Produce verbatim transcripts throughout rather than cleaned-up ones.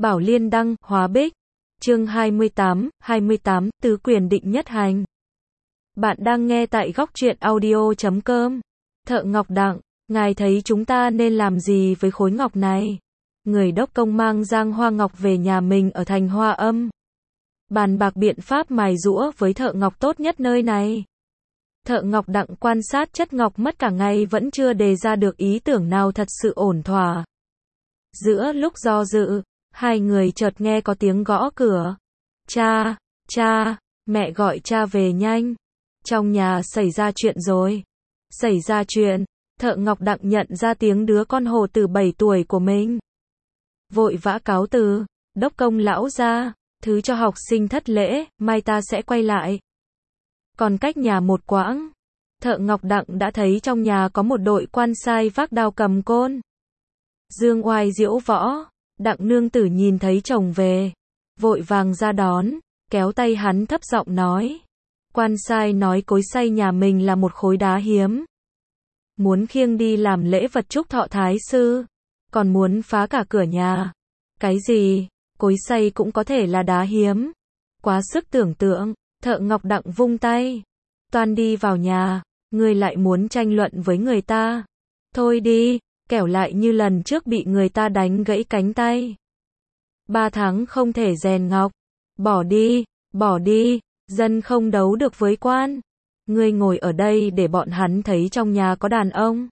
Bảo Liên đăng, hóa bích. Chương hai mươi tám, hai mươi tám, tứ quyền định nhất hành. Bạn đang nghe tại góc truyện audio chấm com. Thợ Ngọc Đặng, ngài thấy chúng ta nên làm gì với khối ngọc này? Người đốc công mang giang hoa ngọc về nhà mình ở thành Hoa Âm. Bàn bạc biện pháp mài giũa với thợ ngọc tốt nhất nơi này. Thợ Ngọc Đặng quan sát chất ngọc mất cả ngày vẫn chưa đề ra được ý tưởng nào thật sự ổn thỏa. Giữa lúc do dự, hai người chợt nghe có tiếng gõ cửa. Cha, cha, mẹ gọi cha về nhanh. Trong nhà xảy ra chuyện rồi. Xảy ra chuyện, thợ Ngọc Đặng nhận ra tiếng đứa con hồ từ bảy tuổi của mình. Vội vã cáo từ, đốc công lão ra, thứ cho học sinh thất lễ, mai ta sẽ quay lại. Còn cách nhà một quãng, thợ Ngọc Đặng đã thấy trong nhà có một đội quan sai vác đao cầm côn. Dương oai diễu võ, Đặng nương tử nhìn thấy chồng về, vội vàng ra đón, kéo tay hắn thấp giọng nói. Quan sai nói cối xay nhà mình là một khối đá hiếm. Muốn khiêng đi làm lễ vật chúc thọ thái sư, còn muốn phá cả cửa nhà. Cái gì, cối xay cũng có thể là đá hiếm. Quá sức tưởng tượng, thợ Ngọc Đặng vung tay. Toan đi vào nhà, ngươi lại muốn tranh luận với người ta. Thôi đi, kẻo lại như lần trước bị người ta đánh gãy cánh tay. Ba tháng không thể rèn ngọc. Bỏ đi, bỏ đi, dân không đấu được với quan. Ngươi ngồi ở đây để bọn hắn thấy trong nhà có đàn ông.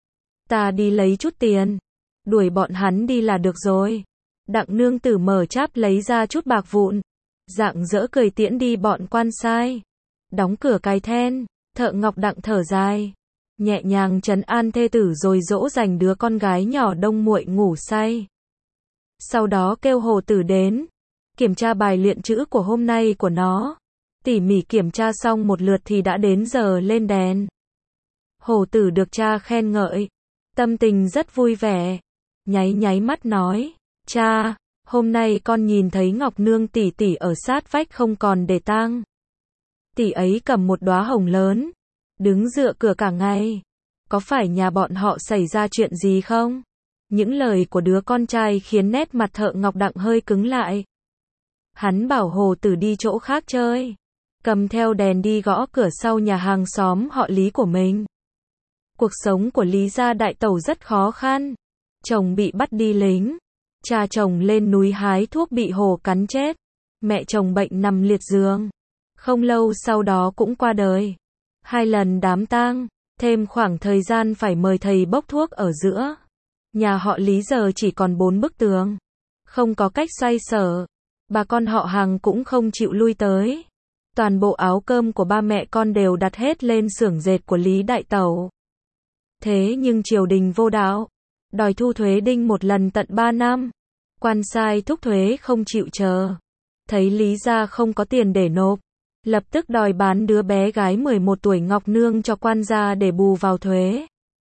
Ta đi lấy chút tiền, đuổi bọn hắn đi là được rồi. Đặng nương tử mở cháp lấy ra chút bạc vụn, rạng rỡ cười tiễn đi bọn quan sai. Đóng cửa cài then, thợ Ngọc Đặng thở dài, nhẹ nhàng trấn an thê tử rồi dỗ dành đứa con gái nhỏ đông muội ngủ say. Sau đó kêu hồ tử đến, kiểm tra bài luyện chữ của hôm nay của nó. Tỉ mỉ kiểm tra xong một lượt thì đã đến giờ lên đèn. Hồ tử được cha khen ngợi, tâm tình rất vui vẻ, nháy nháy mắt nói, cha, hôm nay con nhìn thấy Ngọc Nương tỷ tỷ ở sát vách không còn để tang. Tỷ ấy cầm một đóa hồng lớn, đứng dựa cửa cả ngày. Có phải nhà bọn họ xảy ra chuyện gì không? Những lời của đứa con trai khiến nét mặt thợ Ngọc Đặng hơi cứng lại. Hắn bảo hồ tử đi chỗ khác chơi, cầm theo đèn đi gõ cửa sau nhà hàng xóm họ Lý của mình. Cuộc sống của Lý gia đại tẩu rất khó khăn. Chồng bị bắt đi lính, cha chồng lên núi hái thuốc bị hổ cắn chết, mẹ chồng bệnh nằm liệt giường, không lâu sau đó cũng qua đời. Hai lần đám tang, thêm khoảng thời gian phải mời thầy bốc thuốc ở giữa. Nhà họ Lý giờ chỉ còn bốn bức tường, không có cách xoay sở. Bà con họ hàng cũng không chịu lui tới. Toàn bộ áo cơm của ba mẹ con đều đặt hết lên xưởng dệt của Lý đại tẩu. Thế nhưng triều đình vô đạo, đòi thu thuế đinh một lần tận ba năm. Quan sai thúc thuế không chịu chờ. Thấy Lý gia không có tiền để nộp, lập tức đòi bán đứa bé gái mười một tuổi Ngọc Nương cho quan gia để bù vào thuế.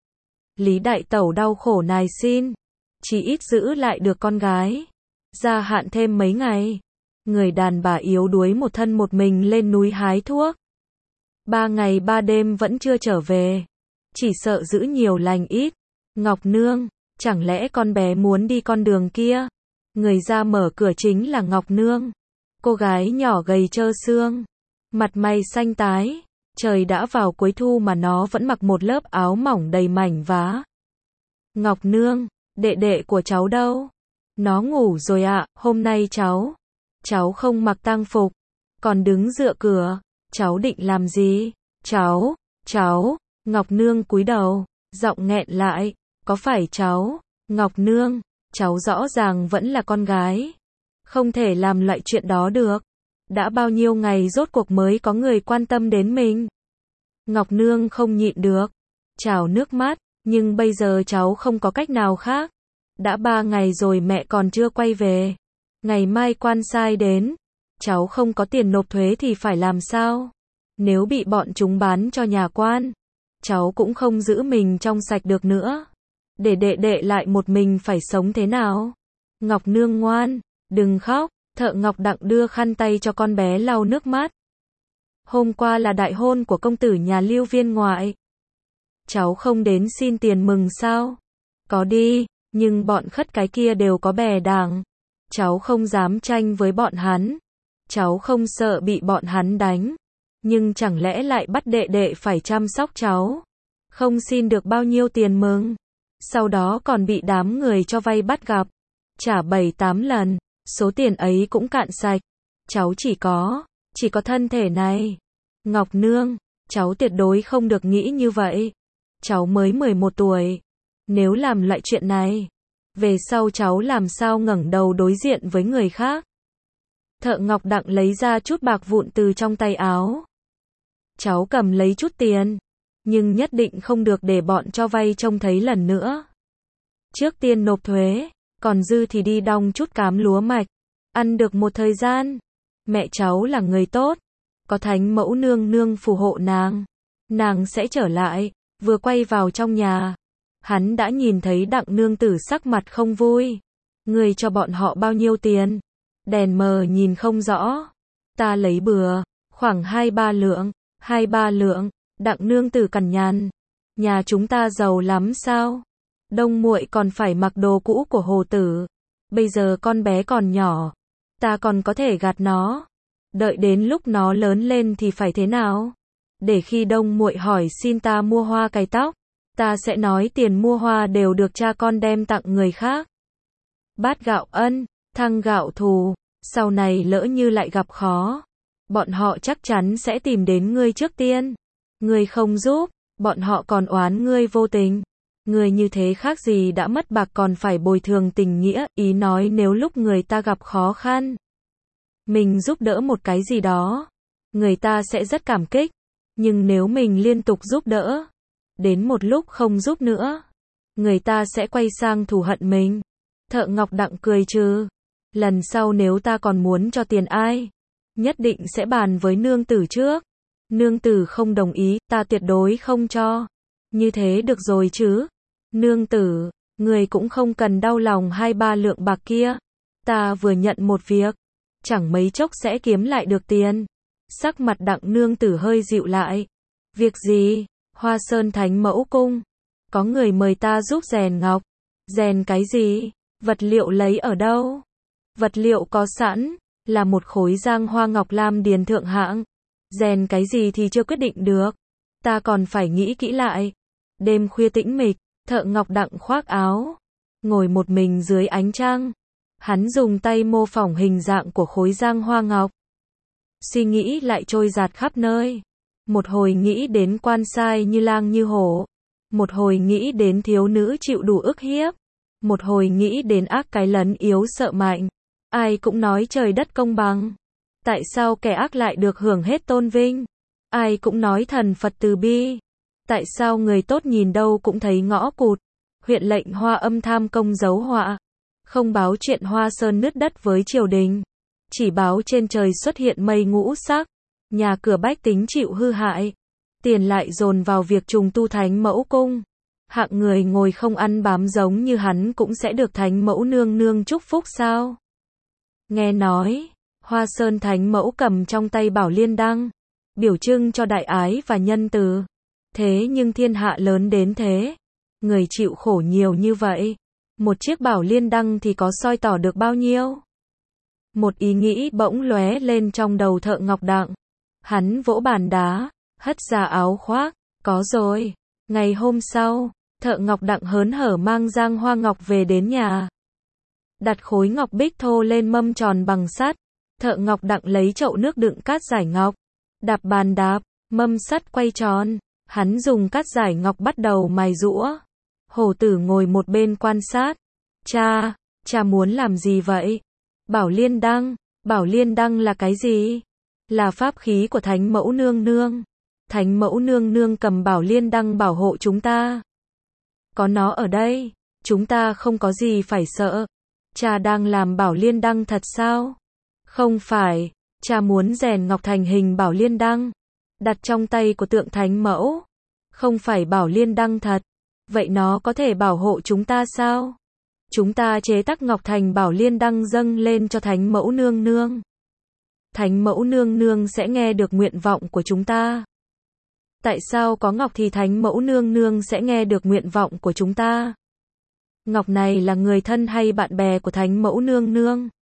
Lý đại tẩu đau khổ nài xin, chỉ ít giữ lại được con gái. Gia hạn thêm mấy ngày. Người đàn bà yếu đuối một thân một mình lên núi hái thuốc. Ba ngày ba đêm vẫn chưa trở về. Chỉ sợ giữ nhiều lành ít. Ngọc Nương, chẳng lẽ con bé muốn đi con đường kia? Người ra mở cửa chính là Ngọc Nương. Cô gái nhỏ gầy trơ xương, mặt mày xanh tái. Trời đã vào cuối thu mà nó vẫn mặc một lớp áo mỏng đầy mảnh vá. Ngọc Nương, đệ đệ của cháu đâu? Nó ngủ rồi ạ, hôm nay cháu. Cháu không mặc tang phục, còn đứng dựa cửa. Cháu định làm gì? Cháu, cháu. Ngọc Nương cúi đầu, giọng nghẹn lại. Có phải cháu? Ngọc Nương, cháu rõ ràng vẫn là con gái. Không thể làm loại chuyện đó được. Đã bao nhiêu ngày rốt cuộc mới có người quan tâm đến mình. Ngọc Nương không nhịn được, trào nước mắt, nhưng bây giờ cháu không có cách nào khác. Đã ba ngày rồi mẹ còn chưa quay về. Ngày mai quan sai đến, cháu không có tiền nộp thuế thì phải làm sao? Nếu bị bọn chúng bán cho nhà quan, cháu cũng không giữ mình trong sạch được nữa. Để đệ đệ lại một mình phải sống thế nào? Ngọc Nương ngoan, đừng khóc. Thợ Ngọc Đặng đưa khăn tay cho con bé lau nước mắt. Hôm qua là đại hôn của công tử nhà Lưu viên ngoại. Cháu không đến xin tiền mừng sao? Có đi, nhưng bọn khất cái kia đều có bè đảng. Cháu không dám tranh với bọn hắn. Cháu không sợ bị bọn hắn đánh. Nhưng chẳng lẽ lại bắt đệ đệ phải chăm sóc cháu. Không xin được bao nhiêu tiền mừng. Sau đó còn bị đám người cho vay bắt gặp. Trả bảy tám lần. Số tiền ấy cũng cạn sạch. Cháu chỉ có, chỉ có thân thể này. Ngọc Nương, cháu tuyệt đối không được nghĩ như vậy. Cháu mới mười một tuổi. Nếu làm loại chuyện này, về sau cháu làm sao ngẩng đầu đối diện với người khác. Thợ Ngọc Đặng lấy ra chút bạc vụn từ trong tay áo. Cháu cầm lấy chút tiền, nhưng nhất định không được để bọn cho vay trông thấy lần nữa. Trước tiên nộp thuế, còn dư thì đi đong chút cám lúa mạch, ăn được một thời gian. Mẹ cháu là người tốt, có Thánh Mẫu Nương Nương phù hộ nàng, nàng sẽ trở lại. Vừa quay vào trong nhà, hắn đã nhìn thấy Đặng nương tử sắc mặt không vui. Người cho bọn họ bao nhiêu tiền? Đèn mờ nhìn không rõ. Ta lấy bừa, khoảng hai ba lượng, hai ba lượng. Đặng nương tử cằn nhằn. Nhà chúng ta giàu lắm sao? Đông muội còn phải mặc đồ cũ của Hồ tử. Bây giờ con bé còn nhỏ, ta còn có thể gạt nó. Đợi đến lúc nó lớn lên thì phải thế nào? Để khi Đông muội hỏi xin ta mua hoa cài tóc, ta sẽ nói tiền mua hoa đều được cha con đem tặng người khác. Bát gạo ân, thăng gạo thù, sau này lỡ như lại gặp khó, bọn họ chắc chắn sẽ tìm đến ngươi trước tiên. Ngươi không giúp, bọn họ còn oán ngươi vô tình. Ngươi như thế khác gì đã mất bạc còn phải bồi thường tình nghĩa, ý nói nếu lúc người ta gặp khó khăn, mình giúp đỡ một cái gì đó, người ta sẽ rất cảm kích. Nhưng nếu mình liên tục giúp đỡ, đến một lúc không giúp nữa, người ta sẽ quay sang thù hận mình. Thợ Ngọc Đặng cười trừ. Lần sau nếu ta còn muốn cho tiền ai, nhất định sẽ bàn với nương tử trước. Nương tử không đồng ý, ta tuyệt đối không cho. Như thế được rồi chứ. Nương tử, người cũng không cần đau lòng hai ba lượng bạc kia. Ta vừa nhận một việc, chẳng mấy chốc sẽ kiếm lại được tiền. Sắc mặt Đặng nương tử hơi dịu lại. Việc gì? Hoa Sơn Thánh Mẫu Cung. Có người mời ta giúp rèn ngọc. Rèn cái gì? Vật liệu lấy ở đâu? Vật liệu có sẵn, là một khối giang hoa ngọc lam điền thượng hạng. Rèn cái gì thì chưa quyết định được. Ta còn phải nghĩ kỹ lại. Đêm khuya tĩnh mịch, thợ Ngọc Đặng khoác áo, ngồi một mình dưới ánh trăng. Hắn dùng tay mô phỏng hình dạng của khối giang hoa ngọc. Suy nghĩ lại trôi dạt khắp nơi. Một hồi nghĩ đến quan sai như lang như hổ. Một hồi nghĩ đến thiếu nữ chịu đủ ức hiếp. Một hồi nghĩ đến ác cái lấn yếu sợ mạnh. Ai cũng nói trời đất công bằng. Tại sao kẻ ác lại được hưởng hết tôn vinh? Ai cũng nói thần Phật từ bi. Tại sao người tốt nhìn đâu cũng thấy ngõ cụt? Huyện lệnh Hoa Âm tham công giấu họa. Không báo chuyện Hoa Sơn nứt đất với triều đình. Chỉ báo trên trời xuất hiện mây ngũ sắc. Nhà cửa bách tính chịu hư hại. Tiền lại dồn vào việc trùng tu Thánh Mẫu Cung. Hạng người ngồi không ăn bám giống như hắn cũng sẽ được Thánh Mẫu Nương Nương chúc phúc sao? Nghe nói, Hoa Sơn Thánh Mẫu cầm trong tay Bảo Liên Đăng, biểu trưng cho đại ái và nhân từ. Thế nhưng thiên hạ lớn đến thế, người chịu khổ nhiều như vậy, một chiếc Bảo Liên Đăng thì có soi tỏ được bao nhiêu? Một ý nghĩ bỗng lóe lên trong đầu thợ Ngọc Đặng. Hắn vỗ bàn đá, hất ra áo khoác, có rồi. Ngày hôm sau, thợ Ngọc Đặng hớn hở mang giang hoa ngọc về đến nhà. Đặt khối ngọc bích thô lên mâm tròn bằng sắt. Thợ Ngọc Đặng lấy chậu nước đựng cát giải ngọc. Đạp bàn đạp, mâm sắt quay tròn. Hắn dùng cát giải ngọc bắt đầu mài giũa. Hổ tử ngồi một bên quan sát. Cha, cha muốn làm gì vậy? Bảo Liên Đăng. Bảo Liên Đăng là cái gì? Là pháp khí của Thánh Mẫu Nương Nương. Thánh Mẫu Nương Nương cầm Bảo Liên Đăng bảo hộ chúng ta. Có nó ở đây, chúng ta không có gì phải sợ. Cha đang làm Bảo Liên Đăng thật sao? Không phải, cha muốn rèn ngọc thành hình Bảo Liên Đăng, đặt trong tay của tượng Thánh Mẫu. Không phải Bảo Liên Đăng thật. Vậy nó có thể bảo hộ chúng ta sao? Chúng ta chế tác ngọc thành Bảo Liên Đăng dâng lên cho Thánh Mẫu Nương Nương. Thánh Mẫu Nương Nương sẽ nghe được nguyện vọng của chúng ta. Tại sao có ngọc thì Thánh Mẫu Nương Nương sẽ nghe được nguyện vọng của chúng ta? Ngọc này là người thân hay bạn bè của Thánh Mẫu Nương Nương?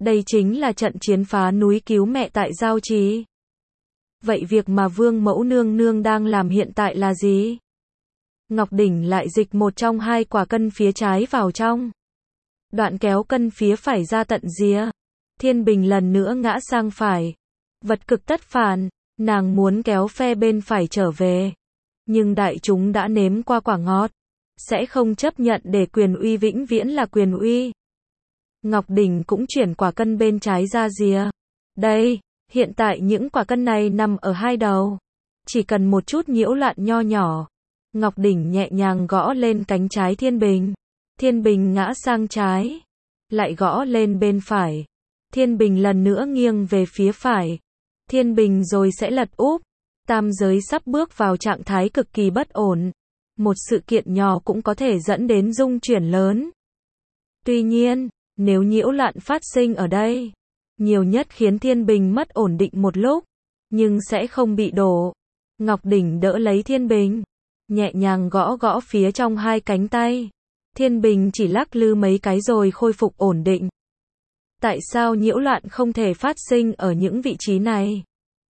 Đây chính là trận chiến phá núi cứu mẹ tại Giao Trì. Vậy việc mà Vương Mẫu Nương Nương đang làm hiện tại là gì? Ngọc Đỉnh lại dịch một trong hai quả cân phía trái vào trong. Đoạn kéo cân phía phải ra tận rìa. Thiên Bình lần nữa ngã sang phải. Vật cực tất phản, nàng muốn kéo phe bên phải trở về. Nhưng đại chúng đã nếm qua quả ngọt. Sẽ không chấp nhận để quyền uy vĩnh viễn là quyền uy. Ngọc Đỉnh cũng chuyển quả cân bên trái ra rìa. Đây, hiện tại những quả cân này nằm ở hai đầu. Chỉ cần một chút nhiễu loạn nho nhỏ. Ngọc Đỉnh nhẹ nhàng gõ lên cánh trái Thiên Bình. Thiên Bình ngã sang trái. Lại gõ lên bên phải. Thiên Bình lần nữa nghiêng về phía phải. Thiên Bình rồi sẽ lật úp. Tam giới sắp bước vào trạng thái cực kỳ bất ổn. Một sự kiện nhỏ cũng có thể dẫn đến rung chuyển lớn. Tuy nhiên, nếu nhiễu loạn phát sinh ở đây, nhiều nhất khiến Thiên Bình mất ổn định một lúc, nhưng sẽ không bị đổ. Ngọc Đỉnh đỡ lấy Thiên Bình, nhẹ nhàng gõ gõ phía trong hai cánh tay. Thiên Bình chỉ lắc lư mấy cái rồi khôi phục ổn định. Tại sao nhiễu loạn không thể phát sinh ở những vị trí này?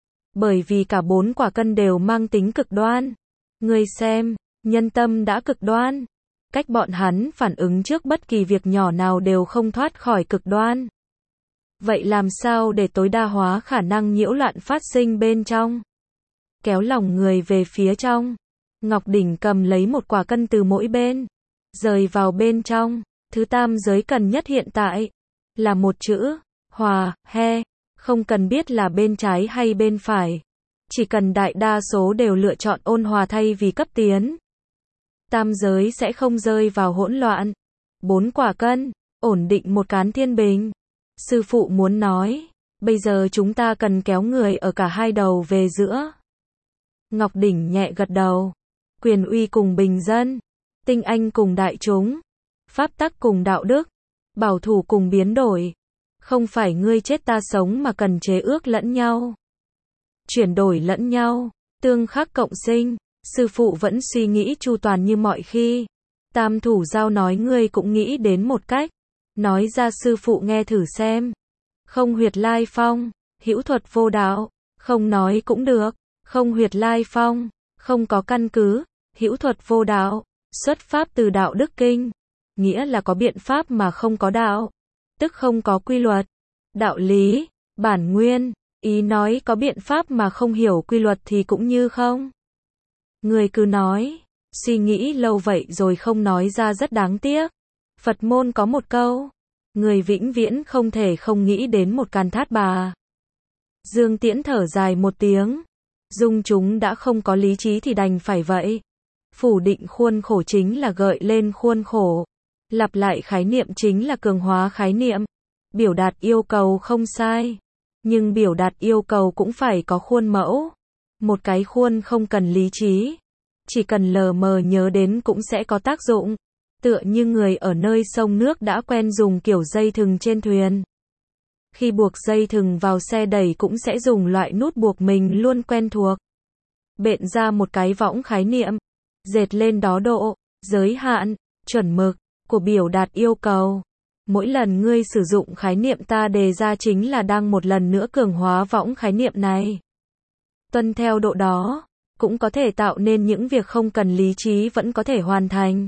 Bởi vì cả bốn quả cân đều mang tính cực đoan. Ngươi xem, nhân tâm đã cực đoan. Cách bọn hắn phản ứng trước bất kỳ việc nhỏ nào đều không thoát khỏi cực đoan. Vậy làm sao để tối đa hóa khả năng nhiễu loạn phát sinh bên trong? Kéo lòng người về phía trong. Ngọc Đỉnh cầm lấy một quả cân từ mỗi bên, rời vào bên trong. Thứ tam giới cần nhất hiện tại là một chữ, hòa, he. Không cần biết là bên trái hay bên phải. Chỉ cần đại đa số đều lựa chọn ôn hòa thay vì cấp tiến. Tam giới sẽ không rơi vào hỗn loạn. Bốn quả cân, ổn định một cán Thiên Bình. Sư phụ muốn nói, bây giờ chúng ta cần kéo người ở cả hai đầu về giữa. Ngọc Đỉnh nhẹ gật đầu. Quyền uy cùng bình dân, tinh anh cùng đại chúng, pháp tắc cùng đạo đức, bảo thủ cùng biến đổi. Không phải ngươi chết ta sống mà cần chế ước lẫn nhau. Chuyển đổi lẫn nhau, tương khắc cộng sinh. Sư phụ vẫn suy nghĩ chu toàn như mọi khi. Tam thủ giao nói ngươi cũng nghĩ đến một cách. Nói ra sư phụ nghe thử xem. Không huyệt lai phong, hữu thuật vô đạo. Không nói cũng được. Không huyệt lai phong, không có căn cứ, hữu thuật vô đạo. Xuất pháp từ đạo đức kinh. Nghĩa là có biện pháp mà không có đạo. Tức không có quy luật, đạo lý, bản nguyên. Ý nói có biện pháp mà không hiểu quy luật thì cũng như không. Người cứ nói, suy nghĩ lâu vậy rồi không nói ra rất đáng tiếc. Phật môn có một câu, người vĩnh viễn không thể không nghĩ đến một càn thát bà. Dương Tiễn thở dài một tiếng, dung chúng đã không có lý trí thì đành phải vậy. Phủ định khuôn khổ chính là gợi lên khuôn khổ. Lặp lại khái niệm chính là cường hóa khái niệm. Biểu đạt yêu cầu không sai. Nhưng biểu đạt yêu cầu cũng phải có khuôn mẫu. Một cái khuôn không cần lý trí. Chỉ cần lờ mờ nhớ đến cũng sẽ có tác dụng. Tựa như người ở nơi sông nước đã quen dùng kiểu dây thừng trên thuyền. Khi buộc dây thừng vào xe đẩy cũng sẽ dùng loại nút buộc mình luôn quen thuộc. Bện ra một cái võng khái niệm. Dệt lên đó độ, giới hạn, chuẩn mực của biểu đạt yêu cầu. Mỗi lần ngươi sử dụng khái niệm ta đề ra chính là đang một lần nữa cường hóa võng khái niệm này. Tuân theo độ đó, cũng có thể tạo nên những việc không cần lý trí vẫn có thể hoàn thành.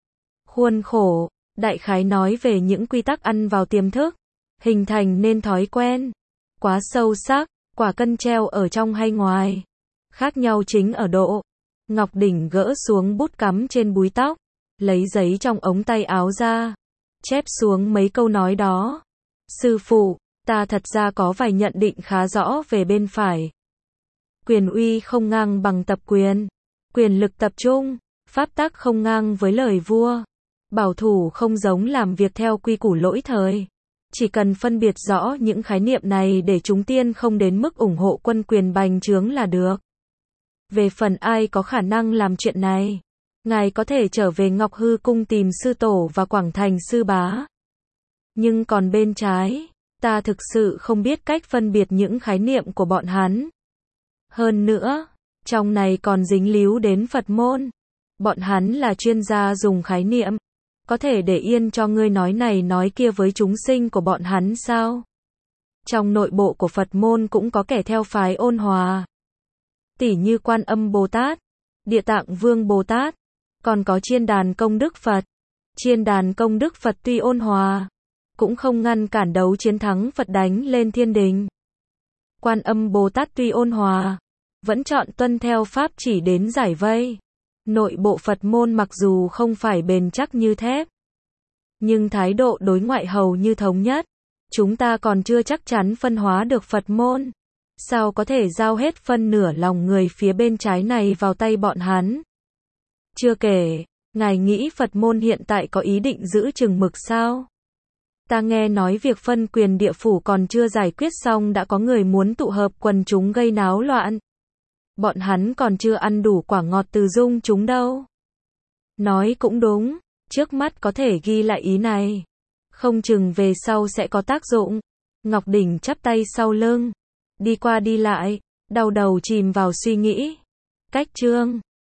Khuôn khổ, đại khái nói về những quy tắc ăn vào tiềm thức, hình thành nên thói quen. Quá sâu sắc, quả cân treo ở trong hay ngoài. Khác nhau chính ở độ. Ngọc Đỉnh gỡ xuống bút cắm trên búi tóc, lấy giấy trong ống tay áo ra, chép xuống mấy câu nói đó. Sư phụ, ta thật ra có vài nhận định khá rõ về bên phải. Quyền uy không ngang bằng tập quyền. Quyền lực tập trung, pháp tắc không ngang với lời vua. Bảo thủ không giống làm việc theo quy củ lỗi thời. Chỉ cần phân biệt rõ những khái niệm này để chúng tiên không đến mức ủng hộ quân quyền bành trướng là được. Về phần ai có khả năng làm chuyện này, ngài có thể trở về Ngọc Hư Cung tìm sư tổ và Quảng Thành sư bá. Nhưng còn bên trái, ta thực sự không biết cách phân biệt những khái niệm của bọn hắn. Hơn nữa, trong này còn dính líu đến Phật môn. Bọn hắn là chuyên gia dùng khái niệm. Có thể để yên cho ngươi nói này nói kia với chúng sinh của bọn hắn sao? Trong nội bộ của Phật môn cũng có kẻ theo phái ôn hòa. Tỉ như Quan Âm Bồ Tát, Địa Tạng Vương Bồ Tát, còn có Chiên Đàn Công Đức Phật. Chiên Đàn Công Đức Phật tuy ôn hòa, cũng không ngăn cản đấu chiến thắng Phật đánh lên thiên đình. Quan Âm Bồ Tát tuy ôn hòa, vẫn chọn tuân theo pháp chỉ đến giải vây. Nội bộ Phật môn mặc dù không phải bền chắc như thép, nhưng thái độ đối ngoại hầu như thống nhất. Chúng ta còn chưa chắc chắn phân hóa được Phật môn. Sao có thể giao hết phân nửa lòng người phía bên trái này vào tay bọn hắn? Chưa kể, ngài nghĩ Phật môn hiện tại có ý định giữ chừng mực sao? Ta nghe nói việc phân quyền địa phủ còn chưa giải quyết xong đã có người muốn tụ hợp quần chúng gây náo loạn. Bọn hắn còn chưa ăn đủ quả ngọt từ dung chúng đâu. Nói cũng đúng, trước mắt có thể ghi lại ý này. Không chừng về sau sẽ có tác dụng. Ngọc Đỉnh chắp tay sau lưng, đi qua đi lại, đau đầu chìm vào suy nghĩ. Cách chương